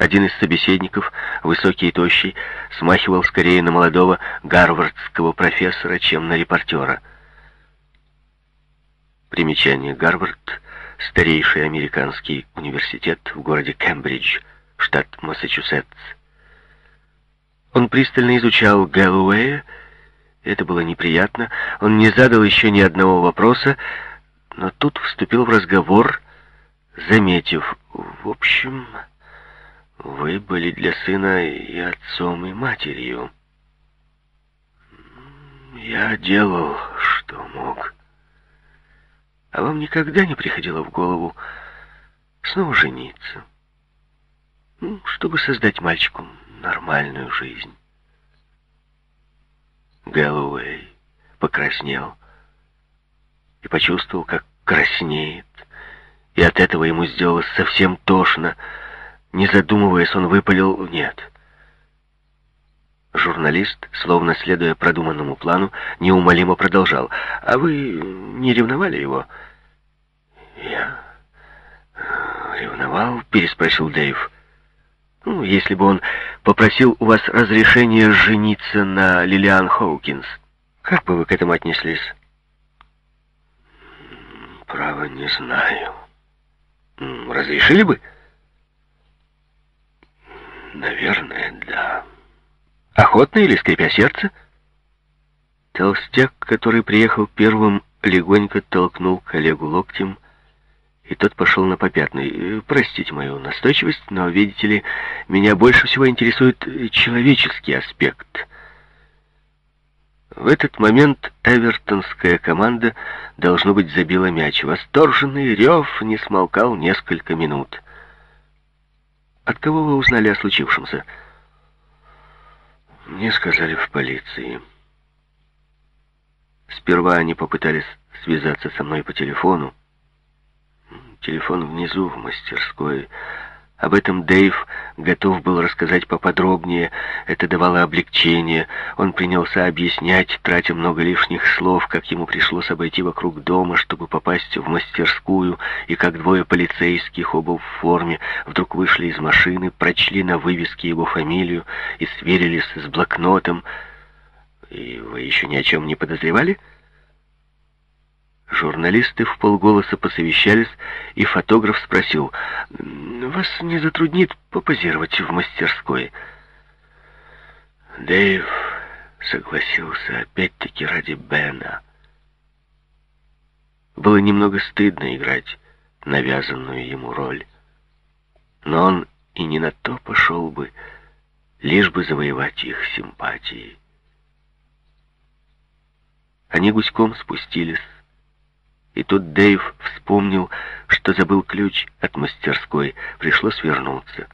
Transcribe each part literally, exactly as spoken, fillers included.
Один из собеседников, высокий и тощий, смахивал скорее на молодого гарвардского профессора, чем на репортера. Примечание: Гарвард — старейший американский университет в городе Кембридж, штат Массачусетс. Он пристально изучал Гэллоуэя. Это было неприятно. Он не задал еще ни одного вопроса, но тут вступил в разговор, заметив: «В общем, вы были для сына и отцом, и матерью. Я делал, что мог. А вам никогда не приходило в голову снова жениться, ну, чтобы создать мальчику нормальную жизнь?» Гэллоуэй покраснел и почувствовал, как краснеет, и от этого ему сделалось совсем тошно. Не задумываясь, он выпалил: «Нет». Журналист, словно следуя продуманному плану, неумолимо продолжал: «А вы не ревновали его?» «Я ревновал?» — переспросил Дэйв. «Ну, если бы он попросил у вас разрешения жениться на Лилиан Хоукинс, как бы вы к этому отнеслись?» «Право, не знаю. Разрешили бы?» «Наверное, да». «Охотно или скрипя сердце?» Толстяк, который приехал первым, легонько толкнул коллегу локтем, и тот пошел на попятный. «Простите мою настойчивость, но, видите ли, меня больше всего интересует человеческий аспект». В этот момент эвертонская команда, должно быть, забила мяч. Восторженный рев не смолкал несколько минут. «От кого вы узнали о случившемся?» «Мне сказали в полиции. Сперва они попытались связаться со мной по телефону. Телефон внизу, в мастерской. Об этом Дэйв готов был рассказать поподробнее. Это давало облегчение. Он принялся объяснять, тратя много лишних слов, как ему пришлось обойти вокруг дома, чтобы попасть в мастерскую, и как двое полицейских, оба в форме, вдруг вышли из машины, прочли на вывеске его фамилию и сверились с блокнотом. «И вы еще ни о чем не подозревали?» Журналисты вполголоса посовещались, и фотограф спросил: «Вас не затруднит попозировать в мастерской?» Дэйв согласился опять-таки ради Бена. Было немного стыдно играть навязанную ему роль, но он и не на то пошел бы, лишь бы завоевать их симпатии. Они гуськом спустились, и тут Дэйв вспомнил, что забыл ключ от мастерской. Пришлось вернуться.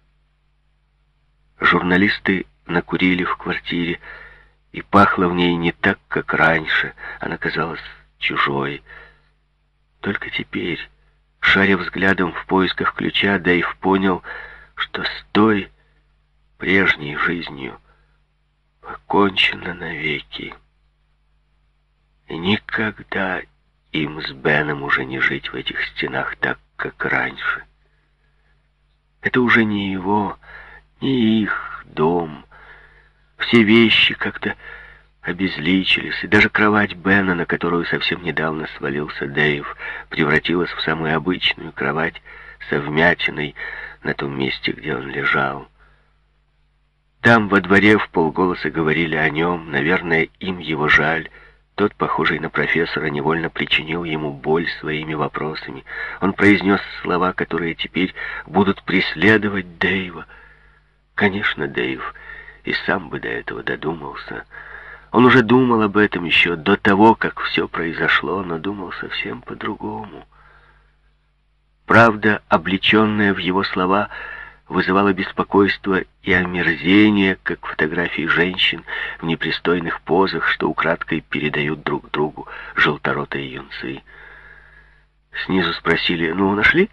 Журналисты накурили в квартире, и пахло в ней не так, как раньше. Она казалась чужой. Только теперь, шаря взглядом в поисках ключа, Дэйв понял, что с той прежней жизнью покончено навеки. И никогда им с Беном уже не жить в этих стенах так, как раньше. Это уже не его, не их дом. Все вещи как-то обезличились, и даже кровать Бена, на которую совсем недавно свалился Дэйв, превратилась в самую обычную кровать со вмятиной на том месте, где он лежал. Там во дворе вполголоса говорили о нем, наверное, им его жаль. Тот, похожий на профессора, невольно причинил ему боль своими вопросами. Он произнес слова, которые теперь будут преследовать Дэйва. Конечно, Дэйв и сам бы до этого додумался. Он уже думал об этом еще до того, как все произошло, но думал совсем по-другому. Правда, облеченная в его слова, вызывало беспокойство и омерзение, как фотографии женщин в непристойных позах, что украдкой передают друг другу желторотые юнцы. Снизу спросили: «Ну, нашли?»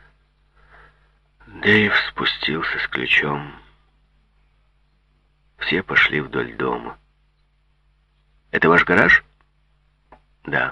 Дэйв спустился с ключом. Все пошли вдоль дома. «Это ваш гараж?» «Да».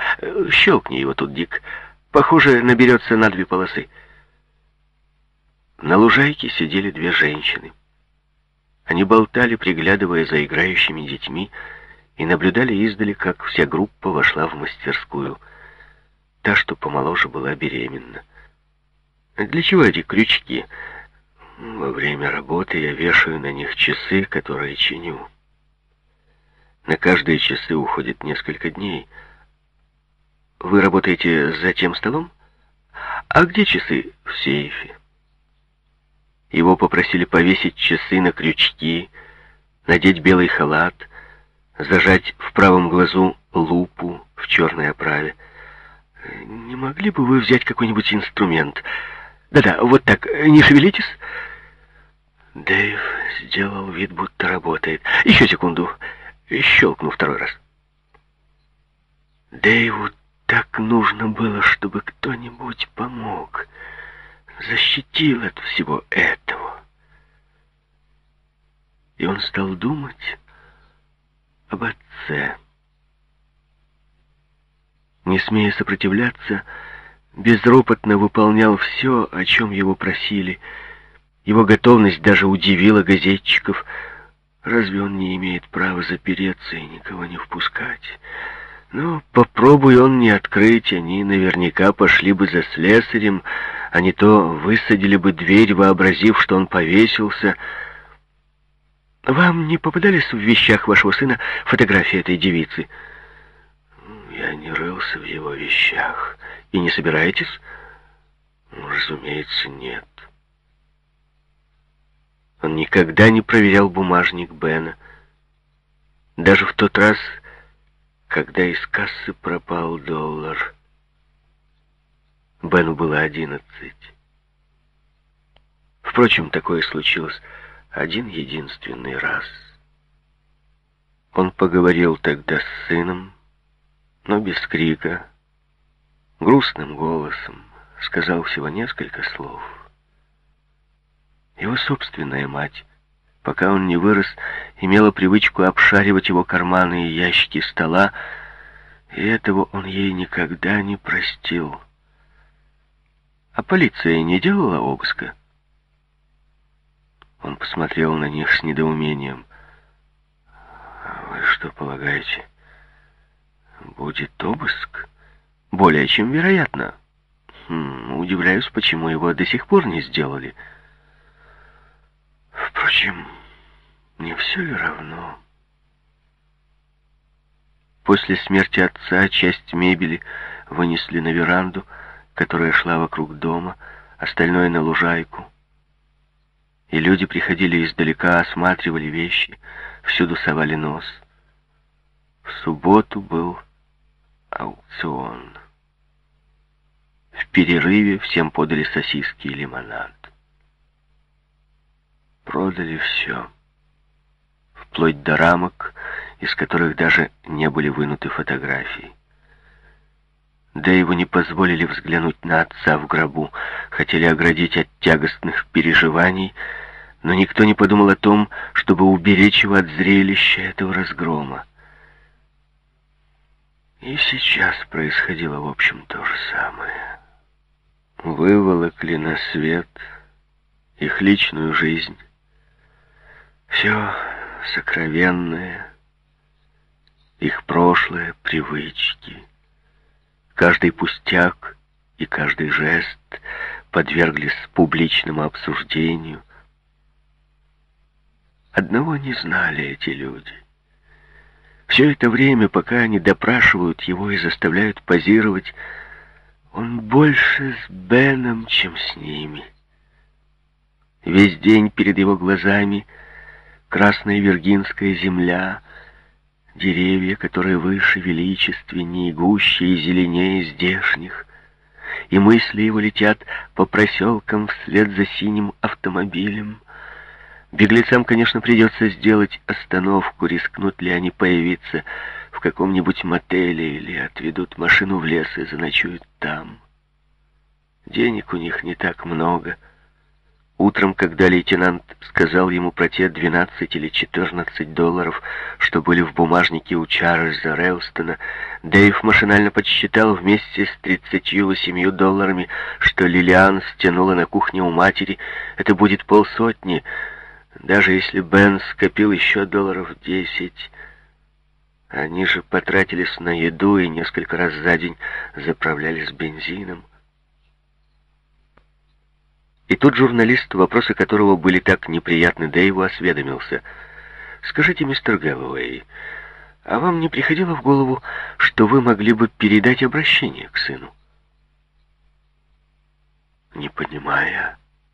«Щелкни его тут, Дик. Похоже, наберется на две полосы». На лужайке сидели две женщины. Они болтали, приглядывая за играющими детьми, и наблюдали издали, как вся группа вошла в мастерскую. Та, что помоложе, была беременна. «Для чего эти крючки?» «Во время работы я вешаю на них часы, которые чиню. На каждые часы уходит несколько дней. Вы работаете за тем столом? А где часы?» «В сейфе». Его попросили повесить часы на крючки, надеть белый халат, зажать в правом глазу лупу в черной оправе. «Не могли бы вы взять какой-нибудь инструмент? Да-да, вот так, не шевелитесь». Дэйв сделал вид, будто работает. «Еще секунду». Щелкнул второй раз. Дэйву так нужно было, чтобы кто-нибудь помог, защитил от всего этого. И он стал думать об отце. Не смея сопротивляться, безропотно выполнял все, о чем его просили. Его готовность даже удивила газетчиков. Разве он не имеет права запереться и никого не впускать? Но попробуй он не открыть, они наверняка пошли бы за слесарем, а не то высадили бы дверь, вообразив, что он повесился. Вам не попадались в вещах вашего сына фотографии этой девицы? Я не рылся в его вещах. И не собираетесь? Ну, разумеется, нет. Он никогда не проверял бумажник Бена. Даже в тот раз, когда из кассы пропал доллар. Бену было одиннадцать. Впрочем, такое случилось один единственный раз. Он поговорил тогда с сыном, но без крика, грустным голосом, сказал всего несколько слов. Его собственная мать, пока он не вырос, имела привычку обшаривать его карманы и ящики стола, и этого он ей никогда не простил. А полиция не делала обыска? Он посмотрел на них с недоумением. «Вы что полагаете, будет обыск?» «Более чем вероятно. Хм, удивляюсь, почему его до сих пор не сделали». Впрочем, не все ли равно? После смерти отца часть мебели вынесли на веранду, которая шла вокруг дома, остальное на лужайку. И люди приходили издалека, осматривали вещи, всюду совали нос. В субботу был аукцион. В перерыве всем подали сосиски и лимонад. Продали все, вплоть до рамок, из которых даже не были вынуты фотографии. Дэйву не позволили взглянуть на отца в гробу, хотели оградить от тягостных переживаний, но никто не подумал о том, чтобы уберечь его от зрелища этого разгрома. И сейчас происходило, в общем, то же самое. Выволокли на свет их личную жизнь, все сокровенное, их прошлое, привычки. Каждый пустяк и каждый жест подверглись публичному обсуждению. Одного не знали эти люди. Все это время, пока они допрашивают его и заставляют позировать, он больше с Беном, чем с ними. Весь день перед его глазами красная виргинская земля, деревья, которые выше, величественнее, гуще и зеленее здешних, и мысли его летят по проселкам вслед за синим автомобилем. Беглецам, конечно, придется сделать остановку, рискнут ли они появиться в каком-нибудь мотеле или отведут машину в лес и заночуют там. Денег у них не так много. Утром, когда лейтенант сказал ему про те двенадцать или четырнадцать долларов, что были в бумажнике у Чарльза Рэлстона, Дэйв машинально подсчитал вместе с тридцатью семью долларами, что Лилиан стянула на кухне у матери, это будет полсотни. Даже если Бен скопил еще долларов десять, они же потратились на еду и несколько раз за день заправлялись бензином. И тут журналист, вопросы которого были так неприятны Дэйву, осведомился. «Скажите, мистер Гэллоуэй, а вам не приходило в голову, что вы могли бы передать обращение к сыну?» Не понимая,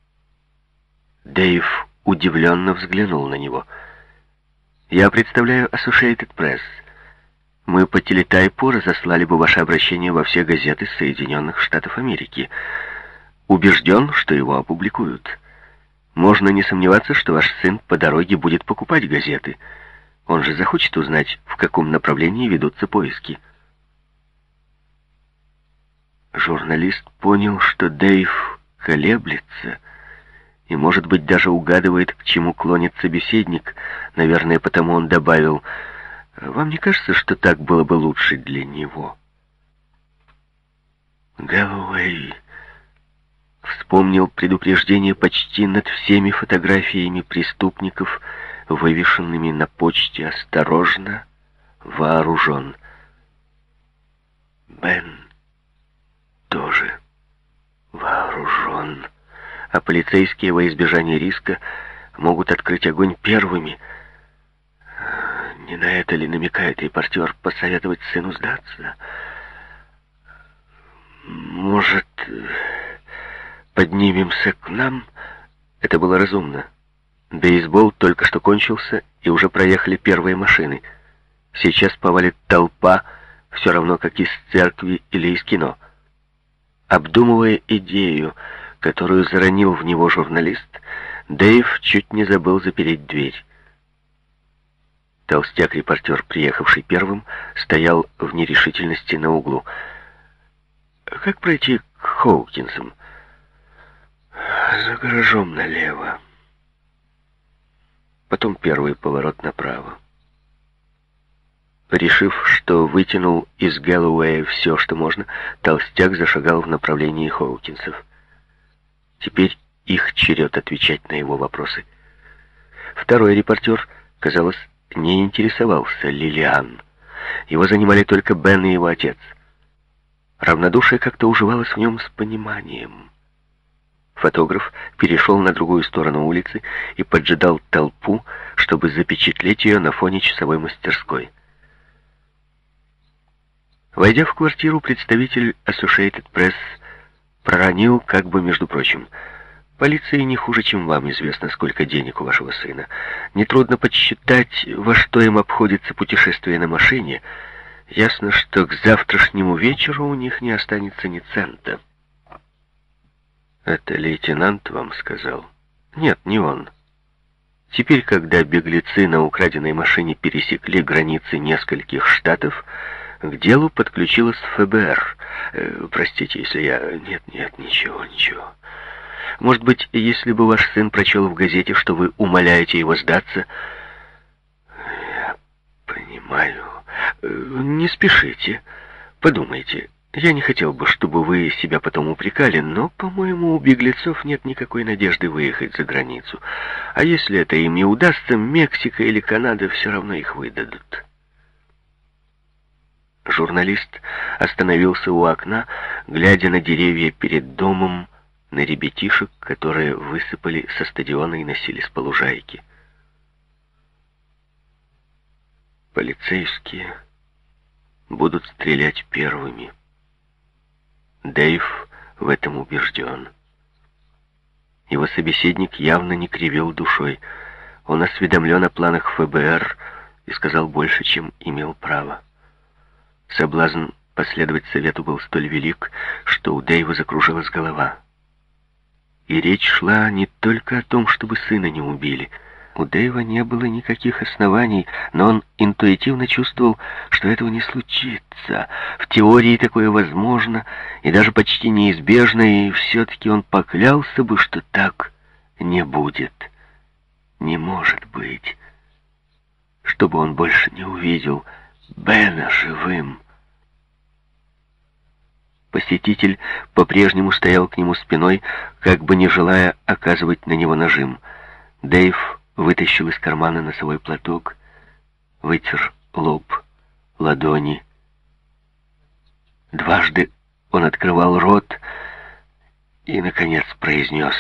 Дэйв удивленно взглянул на него. «Я представляю Associated Press. Мы по телетайпу разослали бы ваше обращение во все газеты Соединенных Штатов Америки. Убежден, что его опубликуют. Можно не сомневаться, что ваш сын по дороге будет покупать газеты. Он же захочет узнать, в каком направлении ведутся поиски». Журналист понял, что Дэйв колеблется и, может быть, даже угадывает, к чему клонит собеседник. Наверное, потому он добавил: «Вам не кажется, что так было бы лучше для него?» Гэллоуэй вспомнил предупреждение почти над всеми фотографиями преступников, вывешенными на почте: «Осторожно, вооружен». Бен тоже вооружен, а полицейские во избежание риска могут открыть огонь первыми. Не на это ли намекает репортер? Посоветовать сыну сдаться? Может, поднимемся к нам? Это было разумно. Бейсбол только что кончился, и уже проехали первые машины. Сейчас повалит толпа, все равно как из церкви или из кино. Обдумывая идею, которую заронил в него журналист, Дэйв чуть не забыл запереть дверь. Толстяк-репортер, приехавший первым, стоял в нерешительности на углу. «Как пройти к Хоукинсам?» «За гаражом налево. Потом первый поворот направо». Решив, что вытянул из Гэллоуэя все, что можно, толстяк зашагал в направлении Хоукинсов. Теперь их черед отвечать на его вопросы. Второй репортер, казалось, не интересовался Лилиан. Его занимали только Бен и его отец. Равнодушие как-то уживалось в нем с пониманием. Фотограф перешел на другую сторону улицы и поджидал толпу, чтобы запечатлеть ее на фоне часовой мастерской. Войдя в квартиру, представитель Associated Press проронил, как бы между прочим: «Полиции не хуже, чем вам известно, сколько денег у вашего сына. Нетрудно подсчитать, во что им обходится путешествие на машине. Ясно, что к завтрашнему вечеру у них не останется ни цента». «Это лейтенант вам сказал?» «Нет, не он. Теперь, когда беглецы на украденной машине пересекли границы нескольких штатов, к делу подключилась ФБР. Э, простите, если я... Нет, нет, ничего, ничего. Может быть, если бы ваш сын прочел в газете, что вы умоляете его сдаться...» «Я понимаю. Не спешите. Подумайте. Я не хотел бы, чтобы вы себя потом упрекали, но, по-моему, у беглецов нет никакой надежды выехать за границу. А если это им не удастся, Мексика или Канада все равно их выдадут». Журналист остановился у окна, глядя на деревья перед домом, на ребятишек, которые высыпали со стадиона и носились по лужайке. Полицейские будут стрелять первыми. Дэйв в этом убежден. Его собеседник явно не кривил душой. Он осведомлен о планах ФБР и сказал больше, чем имел право. Соблазн последовать совету был столь велик, что у Дэйва закружилась голова. И речь шла не только о том, чтобы сына не убили. У Дэйва не было никаких оснований, но он интуитивно чувствовал, что этого не случится. В теории такое возможно и даже почти неизбежно, и все-таки он поклялся бы, что так не будет, не может быть, чтобы он больше не увидел Бена живым. Посетитель по-прежнему стоял к нему спиной, как бы не желая оказывать на него нажим. Дэйв вытащил из кармана носовой платок, вытер лоб, ладони. Дважды он открывал рот и, наконец, произнес: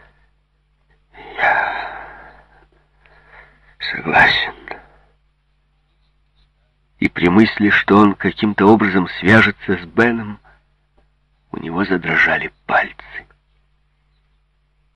«Я согласен». И при мысли, что он каким-то образом свяжется с Беном, у него задрожали пальцы.